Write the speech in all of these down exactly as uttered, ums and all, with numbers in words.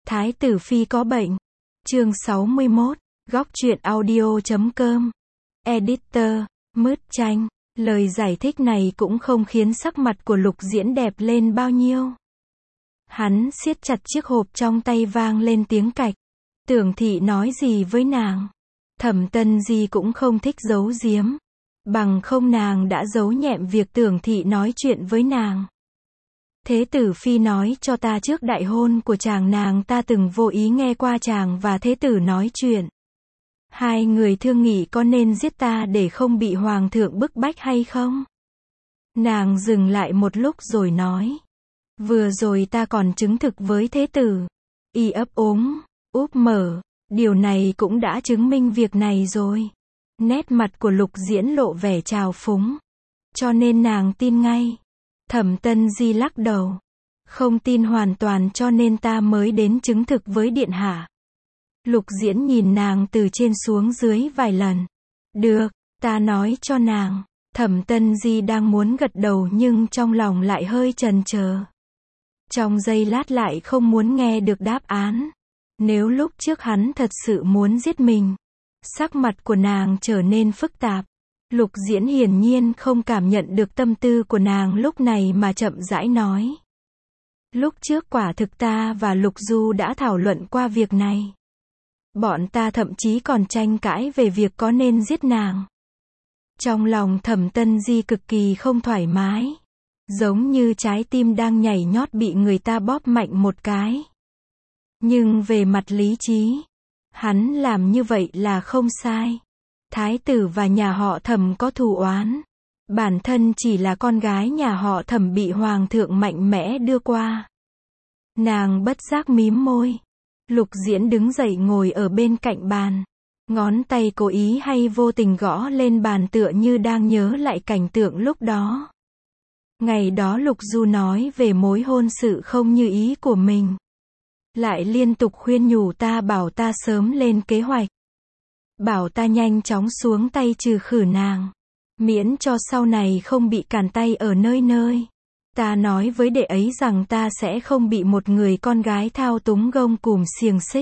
Thái tử phi có bệnh. Chương sáu mươi mốt, góc truyện audio chấm com. Editor, Mứt Tranh. Lời giải thích này cũng không khiến sắc mặt của Lục Diễn đẹp lên bao nhiêu. Hắn siết chặt chiếc hộp trong tay, vang lên tiếng cạch. Tưởng thị nói gì với nàng? Thẩm Tân Di cũng không thích giấu giếm. Bằng không nàng đã giấu nhẹm việc Tưởng thị nói chuyện với nàng. Thế tử phi nói cho ta trước đại hôn của chàng nàng ta từng vô ý nghe qua chàng và thế tử nói chuyện. Hai người thương nghị có nên giết ta để không bị hoàng thượng bức bách hay không? Nàng dừng lại một lúc rồi nói. Vừa rồi ta còn chứng thực với thế tử. Y ấp úng, úp mở. Điều này cũng đã chứng minh việc này rồi. Nét mặt của Lục Diễn lộ vẻ trào phúng. Cho nên nàng tin ngay. Thẩm Tân Di lắc đầu. Không tin hoàn toàn, cho nên ta mới đến chứng thực với điện hạ. Lục Diễn nhìn nàng từ trên xuống dưới vài lần. Được, ta nói cho nàng. Thẩm Tân Di đang muốn gật đầu nhưng trong lòng lại hơi chần chờ. Trong giây lát lại không muốn nghe được đáp án. Nếu lúc trước hắn thật sự muốn giết mình. Sắc mặt của nàng trở nên phức tạp. Lục Diễn hiển nhiên không cảm nhận được tâm tư của nàng lúc này mà chậm rãi nói. Lúc trước quả thực ta và Lục Du đã thảo luận qua việc này. Bọn ta thậm chí còn tranh cãi về việc có nên giết nàng. Trong lòng Thẩm Tân Di cực kỳ không thoải mái. Giống như trái tim đang nhảy nhót bị người ta bóp mạnh một cái. Nhưng về mặt lý trí, hắn làm như vậy là không sai. Thái tử và nhà họ Thẩm có thù oán. Bản thân chỉ là con gái nhà họ Thẩm bị hoàng thượng mạnh mẽ đưa qua. Nàng bất giác mím môi. Lục Diễn đứng dậy ngồi ở bên cạnh bàn. Ngón tay cố ý hay vô tình gõ lên bàn tựa như đang nhớ lại cảnh tượng lúc đó. Ngày đó Lục Du nói về mối hôn sự không như ý của mình. Lại liên tục khuyên nhủ ta, bảo ta sớm lên kế hoạch. Bảo ta nhanh chóng xuống tay trừ khử nàng. Miễn cho sau này không bị cản tay ở nơi nơi. Ta nói với đệ ấy rằng ta sẽ không bị một người con gái thao túng gông cùm xiềng xích.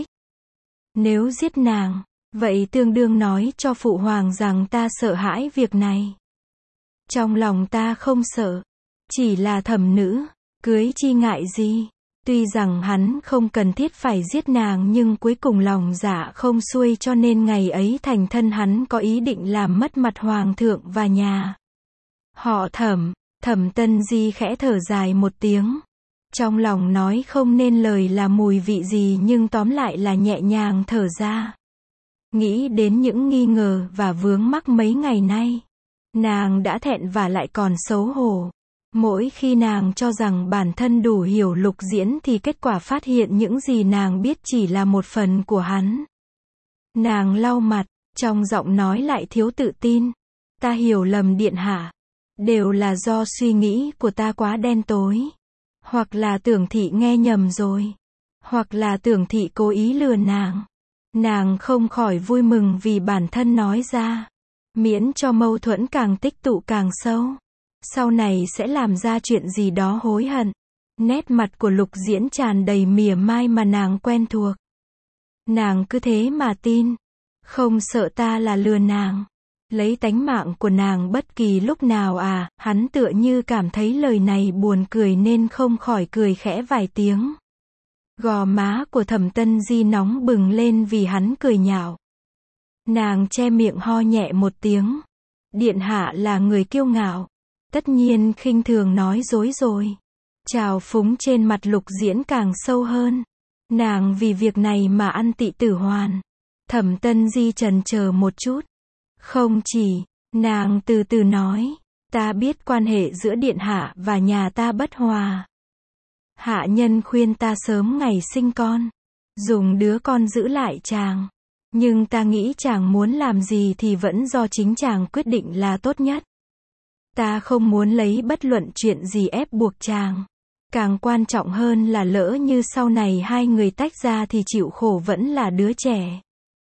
Nếu giết nàng, vậy tương đương nói cho phụ hoàng rằng ta sợ hãi việc này. Trong lòng ta không sợ. Chỉ là thẩm nữ, cưới chi ngại gì. Tuy rằng hắn không cần thiết phải giết nàng nhưng cuối cùng lòng dạ không xuôi, cho nên ngày ấy thành thân hắn có ý định làm mất mặt hoàng thượng và nhà họ Thẩm. Thẩm Tân Di khẽ thở dài một tiếng. Trong lòng nói không nên lời là mùi vị gì, nhưng tóm lại là nhẹ nhàng thở ra. Nghĩ đến những nghi ngờ và vướng mắc mấy ngày nay, nàng đã thẹn và lại còn xấu hổ. Mỗi khi nàng cho rằng bản thân đủ hiểu Lục Diễn thì kết quả phát hiện những gì nàng biết chỉ là một phần của hắn. Nàng lau mặt, trong giọng nói lại thiếu tự tin. Ta hiểu lầm điện hạ. Đều là do suy nghĩ của ta quá đen tối. Hoặc là Tưởng thị nghe nhầm rồi. Hoặc là Tưởng thị cố ý lừa nàng. Nàng không khỏi vui mừng vì bản thân nói ra. Miễn cho mâu thuẫn càng tích tụ càng sâu. Sau này sẽ làm ra chuyện gì đó hối hận. Nét mặt của Lục Diễn tràn đầy mỉa mai mà nàng quen thuộc. Nàng cứ thế mà tin. Không sợ ta là lừa nàng. Lấy tánh mạng của nàng bất kỳ lúc nào à? Hắn tựa như cảm thấy lời này buồn cười nên không khỏi cười khẽ vài tiếng. Gò má của Thẩm Tân Di nóng bừng lên vì hắn cười nhạo. Nàng che miệng ho nhẹ một tiếng. Điện hạ là người kiêu ngạo. Tất nhiên khinh thường nói dối rồi. Trào phúng trên mặt Lục Diễn càng sâu hơn. Nàng vì việc này mà ăn tị tử hoàn. Thẩm Tân Di chần chờ một chút. Không chỉ, nàng từ từ nói. Ta biết quan hệ giữa điện hạ và nhà ta bất hòa. Hạ nhân khuyên ta sớm ngày sinh con. Dùng đứa con giữ lại chàng. Nhưng ta nghĩ chàng muốn làm gì thì vẫn do chính chàng quyết định là tốt nhất. Ta không muốn lấy bất luận chuyện gì ép buộc chàng. Càng quan trọng hơn là lỡ như sau này hai người tách ra thì chịu khổ vẫn là đứa trẻ.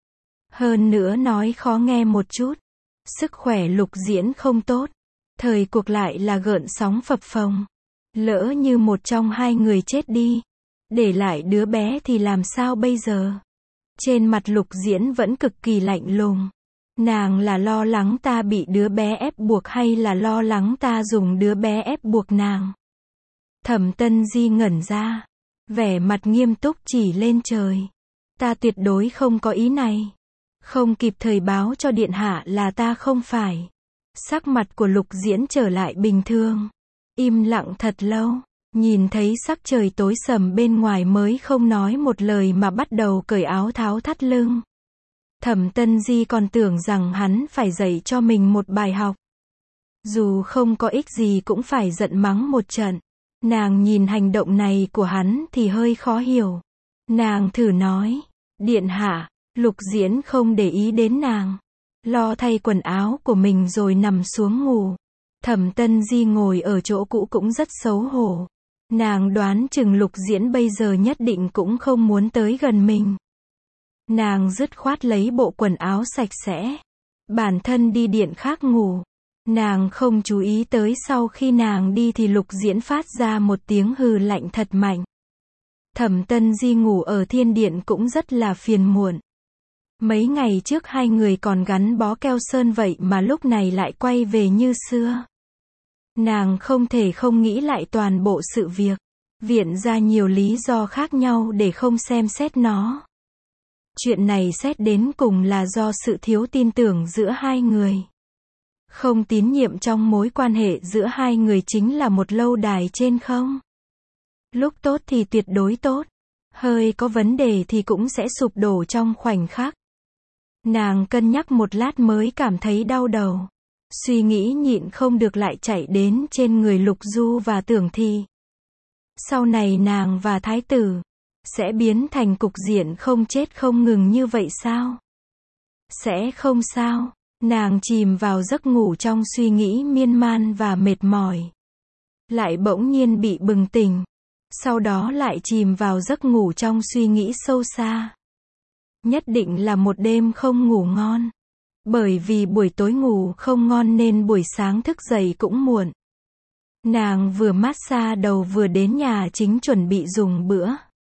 Hơn nữa nói khó nghe một chút. Sức khỏe Lục Diễn không tốt. Thời cuộc lại là gợn sóng phập phồng. Lỡ như một trong hai người chết đi. Để lại đứa bé thì làm sao bây giờ? Trên mặt Lục Diễn vẫn cực kỳ lạnh lùng. Nàng là lo lắng ta bị đứa bé ép buộc hay là lo lắng ta dùng đứa bé ép buộc nàng? Thẩm Tân Di ngẩn ra, vẻ mặt nghiêm túc chỉ lên trời. Ta tuyệt đối không có ý này. Không kịp thời báo cho điện hạ là ta không phải. Sắc mặt của Lục Diễn trở lại bình thường. Im lặng thật lâu, nhìn thấy sắc trời tối sầm bên ngoài mới không nói một lời mà bắt đầu cởi áo tháo thắt lưng. Thẩm Tân Di còn tưởng rằng hắn phải dạy cho mình một bài học. Dù không có ích gì cũng phải giận mắng một trận. Nàng nhìn hành động này của hắn thì hơi khó hiểu. Nàng thử nói, điện hạ. Lục Diễn không để ý đến nàng. Lo thay quần áo của mình rồi nằm xuống ngủ. Thẩm Tân Di ngồi ở chỗ cũ cũng rất xấu hổ. Nàng đoán chừng Lục Diễn bây giờ nhất định cũng không muốn tới gần mình. Nàng dứt khoát lấy bộ quần áo sạch sẽ. Bản thân đi điện khác ngủ. Nàng không chú ý tới sau khi nàng đi thì Lục Diễn phát ra một tiếng hừ lạnh thật mạnh. Thẩm Tân Di ngủ ở thiên điện cũng rất là phiền muộn. Mấy ngày trước hai người còn gắn bó keo sơn vậy mà lúc này lại quay về như xưa. Nàng không thể không nghĩ lại toàn bộ sự việc. Viện ra nhiều lý do khác nhau để không xem xét nó. Chuyện này xét đến cùng là do sự thiếu tin tưởng giữa hai người. Không tín nhiệm trong mối quan hệ giữa hai người chính là một lâu đài trên không. Lúc tốt thì tuyệt đối tốt. Hơi có vấn đề thì cũng sẽ sụp đổ trong khoảnh khắc. Nàng cân nhắc một lát mới cảm thấy đau đầu. Suy nghĩ nhịn không được lại chạy đến trên người Lục Du và Tưởng Thị. Sau này nàng và thái tử sẽ biến thành cục diện không chết không ngừng như vậy sao? Sẽ không sao. Nàng chìm vào giấc ngủ trong suy nghĩ miên man và mệt mỏi. Lại bỗng nhiên bị bừng tỉnh. Sau đó lại chìm vào giấc ngủ trong suy nghĩ sâu xa. Nhất định là một đêm không ngủ ngon. Bởi vì buổi tối ngủ không ngon nên buổi sáng thức dậy cũng muộn. Nàng vừa massage đầu vừa đến nhà chính chuẩn bị dùng bữa.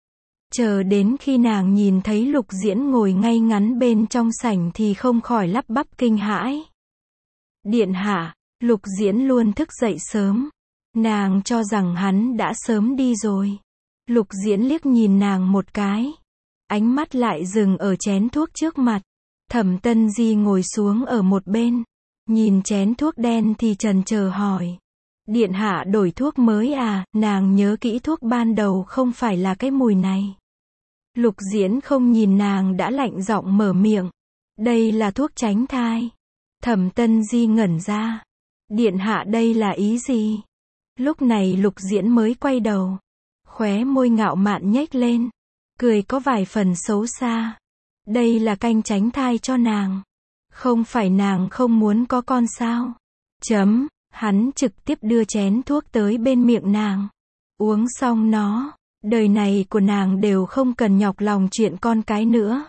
Chờ đến khi nàng nhìn thấy Lục Diễn ngồi ngay ngắn bên trong sảnh thì không khỏi lắp bắp kinh hãi. Điện hạ, Lục Diễn luôn thức dậy sớm. Nàng cho rằng hắn đã sớm đi rồi. Lục Diễn liếc nhìn nàng một cái. Ánh mắt lại dừng ở chén thuốc trước mặt. Thẩm Tân Di ngồi xuống ở một bên. Nhìn chén thuốc đen thì chần chờ hỏi. Điện hạ đổi thuốc mới à? Nàng nhớ kỹ thuốc ban đầu không phải là cái mùi này. Lục Diễn không nhìn nàng đã lạnh giọng mở miệng. Đây là thuốc tránh thai. Thẩm Tân Di ngẩn ra. Điện hạ đây là ý gì? Lúc này Lục Diễn mới quay đầu. Khóe môi ngạo mạn nhếch lên. Cười có vài phần xấu xa. Đây là canh tránh thai cho nàng. Không phải nàng không muốn có con sao? Chấm. Hắn trực tiếp đưa chén thuốc tới bên miệng nàng. Uống xong nó. Đời này của nàng đều không cần nhọc lòng chuyện con cái nữa.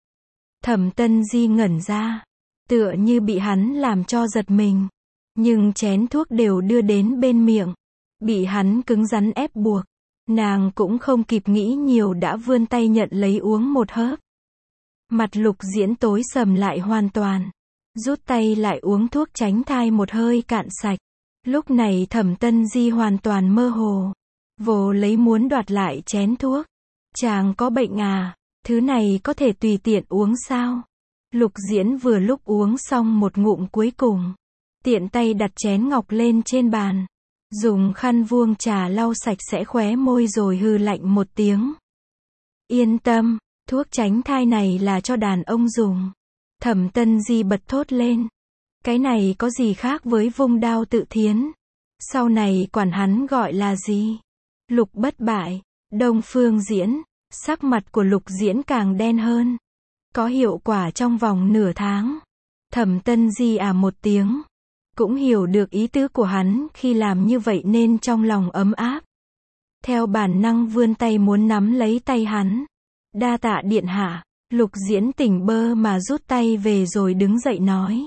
Thẩm Tân Di ngẩn ra. Tựa như bị hắn làm cho giật mình. Nhưng chén thuốc đều đưa đến bên miệng. Bị hắn cứng rắn ép buộc. Nàng cũng không kịp nghĩ nhiều đã vươn tay nhận lấy uống một hớp. Mặt Lục Diễn tối sầm lại hoàn toàn. Rút tay lại uống thuốc tránh thai một hơi cạn sạch. Lúc này Thẩm Tân Di hoàn toàn mơ hồ. Vồ lấy muốn đoạt lại chén thuốc. Chàng có bệnh à? Thứ này có thể tùy tiện uống sao? Lục Diễn vừa lúc uống xong một ngụm cuối cùng. Tiện tay đặt chén ngọc lên trên bàn. Dùng khăn vuông trà lau sạch sẽ khóe môi rồi hừ lạnh một tiếng. Yên tâm, thuốc tránh thai này là cho đàn ông dùng. Thẩm Tân Di bật thốt lên. Cái này có gì khác với vung đao tự thiến? Sau này quản hắn gọi là gì? Lục Bất Bại, Đông Phương Diễn. Sắc mặt của Lục Diễn càng đen hơn. Có hiệu quả trong vòng nửa tháng. Thẩm Tân Di à một tiếng. Cũng hiểu được ý tứ của hắn khi làm như vậy nên trong lòng ấm áp. Theo bản năng vươn tay muốn nắm lấy tay hắn. Đa tạ điện hạ. Lục Diễn tỉnh bơ mà rút tay về rồi đứng dậy nói.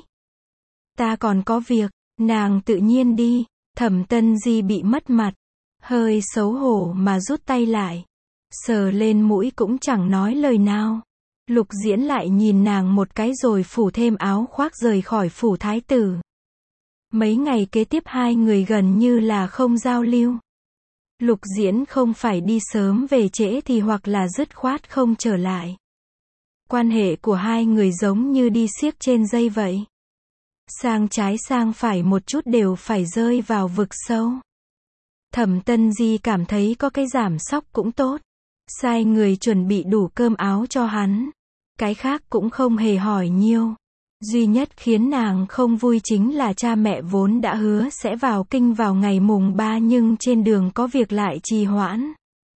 Ta còn có việc. Nàng tự nhiên đi. Thẩm Tân Di bị mất mặt. Hơi xấu hổ mà rút tay lại. Sờ lên mũi cũng chẳng nói lời nào. Lục Diễn lại nhìn nàng một cái rồi phủ thêm áo khoác rời khỏi phủ thái tử. Mấy ngày kế tiếp hai người gần như là không giao lưu. Lục Diễn không phải đi sớm về trễ thì hoặc là dứt khoát không trở lại. Quan hệ của hai người giống như đi xiếc trên dây vậy. Sang trái sang phải một chút đều phải rơi vào vực sâu. Thẩm Tân Di cảm thấy có cái giảm sóc cũng tốt. Sai người chuẩn bị đủ cơm áo cho hắn. Cái khác cũng không hề hỏi nhiều. Duy nhất khiến nàng không vui chính là cha mẹ vốn đã hứa sẽ vào kinh vào ngày mùng ba nhưng trên đường có việc lại trì hoãn.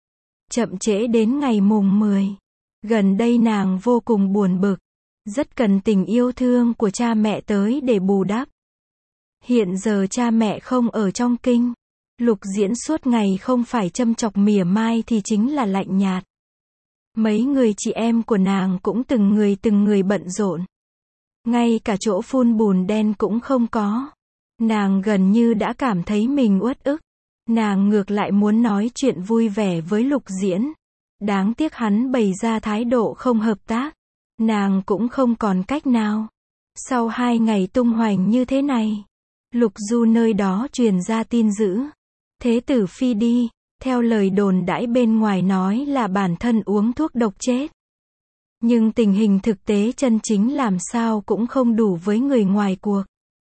Chậm trễ đến ngày mùng mười. Gần đây nàng vô cùng buồn bực. Rất cần tình yêu thương của cha mẹ tới để bù đắp. Hiện giờ cha mẹ không ở trong kinh. Lục Diễn suốt ngày không phải châm chọc mỉa mai thì chính là lạnh nhạt. Mấy người chị em của nàng cũng từng người từng người bận rộn. Ngay cả chỗ phun bùn đen cũng không có. Nàng gần như đã cảm thấy mình uất ức. Nàng ngược lại muốn nói chuyện vui vẻ với Lục Diễn. Đáng tiếc hắn bày ra thái độ không hợp tác. Nàng cũng không còn cách nào. Sau hai ngày tung hoành như thế này, Lục Du nơi đó truyền ra tin dữ. Thế tử phi đi, theo lời đồn đãi bên ngoài nói là bản thân uống thuốc độc chết. Nhưng tình hình thực tế chân chính làm sao cũng không đủ với người ngoài cuộc.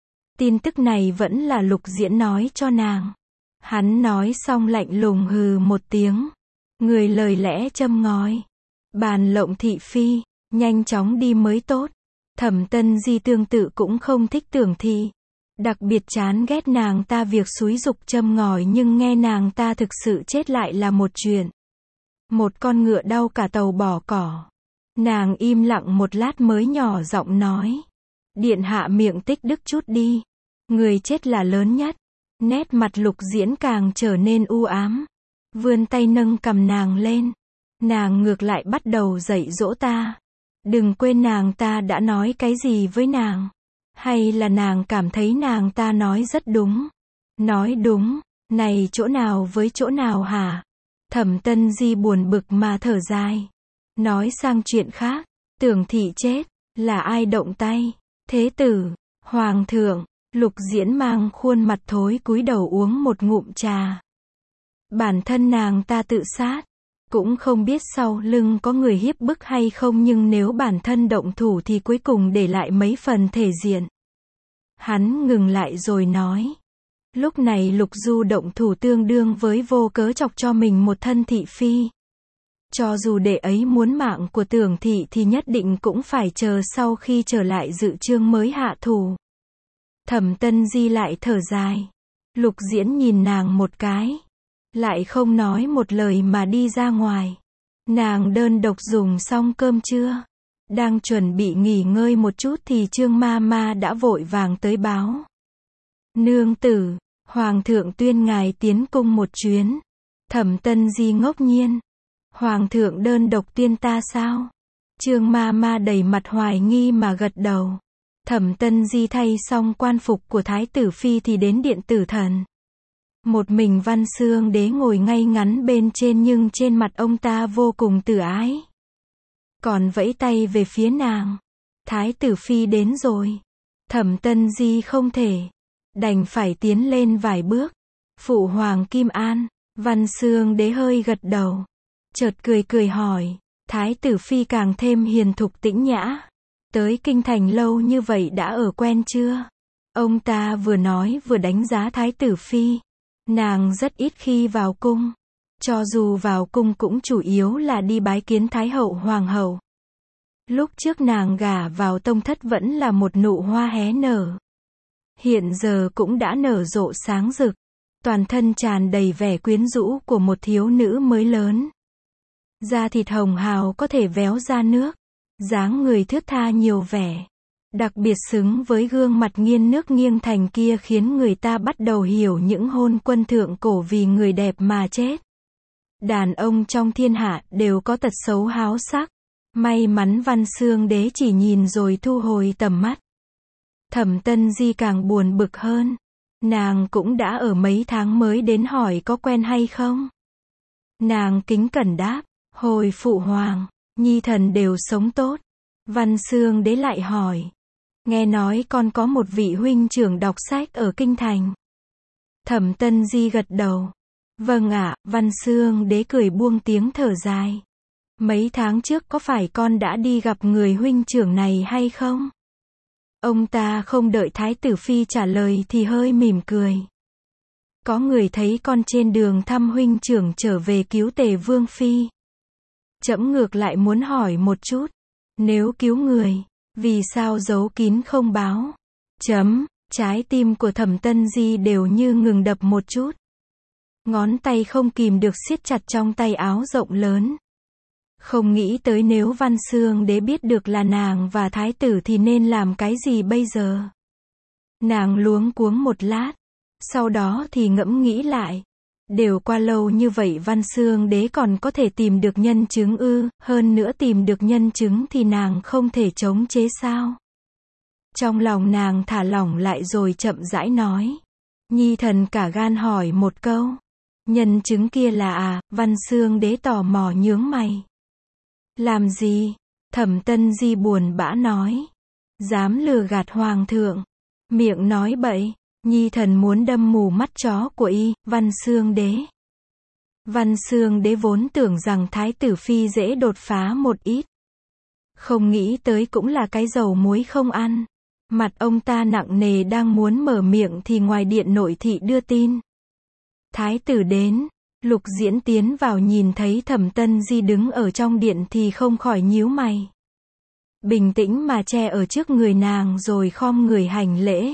Tin tức này vẫn là Lục Diễn nói cho nàng. Hắn nói xong lạnh lùng hừ một tiếng. Người lời lẽ châm ngòi. Bàn lộng thị phi, nhanh chóng đi mới tốt. Thẩm Tân Di tương tự cũng không thích Tưởng Thị. Đặc biệt chán ghét nàng ta việc xúi giục châm ngòi nhưng nghe nàng ta thực sự chết lại là một chuyện. Một con ngựa đau cả tàu bỏ cỏ. Nàng im lặng một lát mới nhỏ giọng nói. Điện hạ miệng tích đức chút đi. Người chết là lớn nhất. Nét mặt Lục Diễn càng trở nên u ám. Vươn tay nâng cầm nàng lên. Nàng ngược lại bắt đầu dạy dỗ ta. Đừng quên nàng ta đã nói cái gì với nàng. Hay là nàng cảm thấy nàng ta nói rất đúng. Nói đúng, này chỗ nào với chỗ nào hả? Thẩm Tân Di buồn bực mà thở dài. Nói sang chuyện khác, Tưởng Thị chết, là ai động tay? Thế tử, hoàng thượng. Lục Diễn mang khuôn mặt thối cúi đầu uống một ngụm trà. Bản thân nàng ta tự sát. Cũng không biết sau lưng có người hiếp bức hay không nhưng nếu bản thân động thủ thì cuối cùng để lại mấy phần thể diện. Hắn ngừng lại rồi nói. Lúc này Lục Du động thủ tương đương với vô cớ chọc cho mình một thân thị phi. Cho dù đệ ấy muốn mạng của Tưởng Thị thì nhất định cũng phải chờ sau khi trở lại dự chương mới hạ thủ. Thẩm Tân Di lại thở dài. Lục Diễn nhìn nàng một cái. Lại không nói một lời mà đi ra ngoài. Nàng đơn độc dùng xong cơm trưa. Đang chuẩn bị nghỉ ngơi một chút thì Trương ma ma đã vội vàng tới báo. Nương tử, Hoàng thượng tuyên ngài tiến cung một chuyến. Thẩm Tân Di ngốc nhiên. Hoàng thượng đơn độc tuyên ta sao? Trương ma ma đầy mặt hoài nghi mà gật đầu. Thẩm Tân Di thay xong quan phục của Thái tử Phi thì đến điện tử thần. Một mình Văn Xương Đế ngồi ngay ngắn bên trên nhưng trên mặt ông ta vô cùng từ ái. Còn vẫy tay về phía nàng. Thái tử Phi đến rồi. Thẩm Tân Di không thể. Đành phải tiến lên vài bước. Phụ hoàng Kim An. Văn Xương Đế hơi gật đầu. Chợt cười cười hỏi. Thái tử Phi càng thêm hiền thục tĩnh nhã. Tới kinh thành lâu như vậy đã ở quen chưa? Ông ta vừa nói vừa đánh giá Thái tử Phi. Nàng rất ít khi vào cung. Cho dù vào cung cũng chủ yếu là đi bái kiến Thái hậu Hoàng hậu. Lúc trước nàng gả vào tông thất vẫn là một nụ hoa hé nở. Hiện giờ cũng đã nở rộ sáng rực. Toàn thân tràn đầy vẻ quyến rũ của một thiếu nữ mới lớn. Da thịt hồng hào có thể véo ra nước. Dáng người thướt tha nhiều vẻ. Đặc biệt xứng với gương mặt nghiêng nước nghiêng thành kia khiến người ta bắt đầu hiểu những hôn quân thượng cổ vì người đẹp mà chết. Đàn ông trong thiên hạ đều có tật xấu háo sắc. May mắn Văn Xương Đế chỉ nhìn rồi thu hồi tầm mắt. Thẩm Tân Di càng buồn bực hơn. Nàng cũng đã ở mấy tháng mới đến hỏi có quen hay không. Nàng kính cẩn đáp. Hồi phụ hoàng, nhi thần đều sống tốt. Văn Xương Đế lại hỏi. Nghe nói con có một vị huynh trưởng đọc sách ở Kinh Thành. Thẩm Tân Di gật đầu. Vâng ạ, Văn Xương Đế cười buông tiếng thở dài. Mấy tháng trước có phải con đã đi gặp người huynh trưởng này hay không? Ông ta không đợi Thái tử Phi trả lời thì hơi mỉm cười. Có người thấy con trên đường thăm huynh trưởng trở về cứu Tề Vương Phi. Trẫm ngược lại muốn hỏi một chút. Nếu cứu người, vì sao giấu kín không báo? Chấm, trái tim của Thẩm Tân Di đều như ngừng đập một chút. Ngón tay không kìm được siết chặt trong tay áo rộng lớn. Không nghĩ tới nếu Văn Xương Đế biết được là nàng và thái tử thì nên làm cái gì bây giờ. Nàng luống cuống một lát. Sau đó thì ngẫm nghĩ lại. Đều qua lâu như vậy Văn Xương Đế còn có thể tìm được nhân chứng ư, hơn nữa tìm được nhân chứng thì nàng không thể chống chế sao. Trong lòng nàng thả lỏng lại rồi chậm rãi nói. Nhi thần cả gan hỏi một câu. Nhân chứng kia là à, Văn Xương Đế tò mò nhướng mày. Làm gì? Thẩm Tân Di buồn bã nói. Dám lừa gạt hoàng thượng. Miệng nói bậy. Nhi thần muốn đâm mù mắt chó của y, Văn Xương Đế. Văn Xương Đế vốn tưởng rằng Thái tử Phi dễ đột phá một ít. Không nghĩ tới cũng là cái dầu muối không ăn. Mặt ông ta nặng nề đang muốn mở miệng thì ngoài điện nội thị đưa tin. Thái tử đến. Lục Diễn tiến vào nhìn thấy Thẩm Tân Di đứng ở trong điện thì không khỏi nhíu mày. Bình tĩnh mà che ở trước người nàng rồi khom người hành lễ.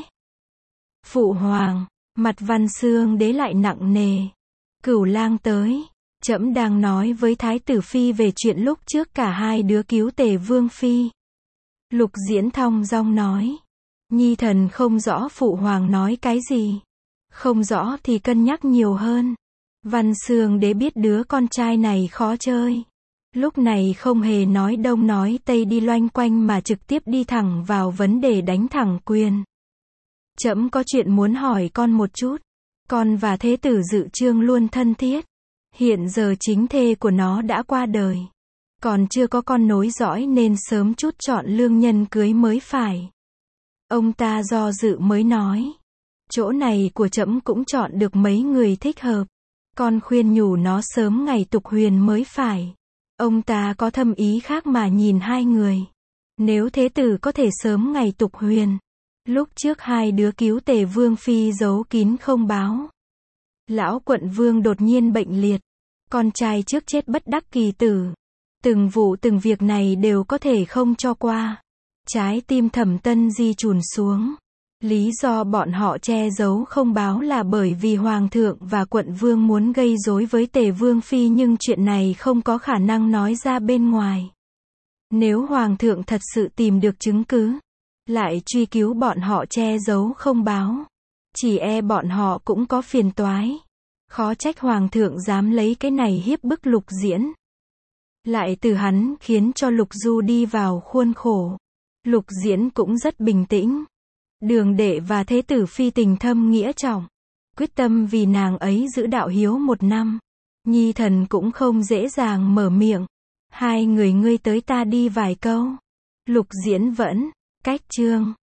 Phụ hoàng, mặt Văn Xương Đế lại nặng nề. Cửu lang tới. Trẫm đang nói với Thái tử Phi về chuyện lúc trước cả hai đứa cứu Tề Vương Phi. Lục Diễn thong dong nói. Nhi thần không rõ phụ hoàng nói cái gì. Không rõ thì cân nhắc nhiều hơn. Văn Xương Đế biết đứa con trai này khó chơi. Lúc này không hề nói đông nói tây đi loanh quanh mà trực tiếp đi thẳng vào vấn đề đánh thẳng quyền. Trẫm có chuyện muốn hỏi con một chút. Con và thế tử Dự Trương luôn thân thiết. Hiện giờ chính thê của nó đã qua đời. Còn chưa có con nối dõi nên sớm chút chọn lương nhân cưới mới phải. Ông ta do dự mới nói. Chỗ này của trẫm cũng chọn được mấy người thích hợp. Con khuyên nhủ nó sớm ngày tục huyền mới phải. Ông ta có thâm ý khác mà nhìn hai người. Nếu thế tử có thể sớm ngày tục huyền. Lúc trước hai đứa cứu Tề Vương Phi giấu kín không báo. Lão quận vương đột nhiên bệnh liệt. Con trai trước chết bất đắc kỳ tử. Từng vụ từng việc này đều có thể không cho qua. Trái tim Thẩm Tân Di chùn xuống. Lý do bọn họ che giấu không báo là bởi vì Hoàng thượng và quận vương muốn gây rối với Tề Vương Phi nhưng chuyện này không có khả năng nói ra bên ngoài. Nếu Hoàng thượng thật sự tìm được chứng cứ, lại truy cứu bọn họ che giấu không báo, chỉ e bọn họ cũng có phiền toái. Khó trách Hoàng thượng dám lấy cái này hiếp bức Lục Diễn. Lại từ hắn khiến cho Lục Du đi vào khuôn khổ. Lục Diễn cũng rất bình tĩnh. Đường đệ và thế tử Phi tình thâm nghĩa trọng. Quyết tâm vì nàng ấy giữ đạo hiếu một năm. Nhi thần cũng không dễ dàng mở miệng. Hai người ngươi tới ta đi vài câu. Lục Diễn vẫn, cách chương.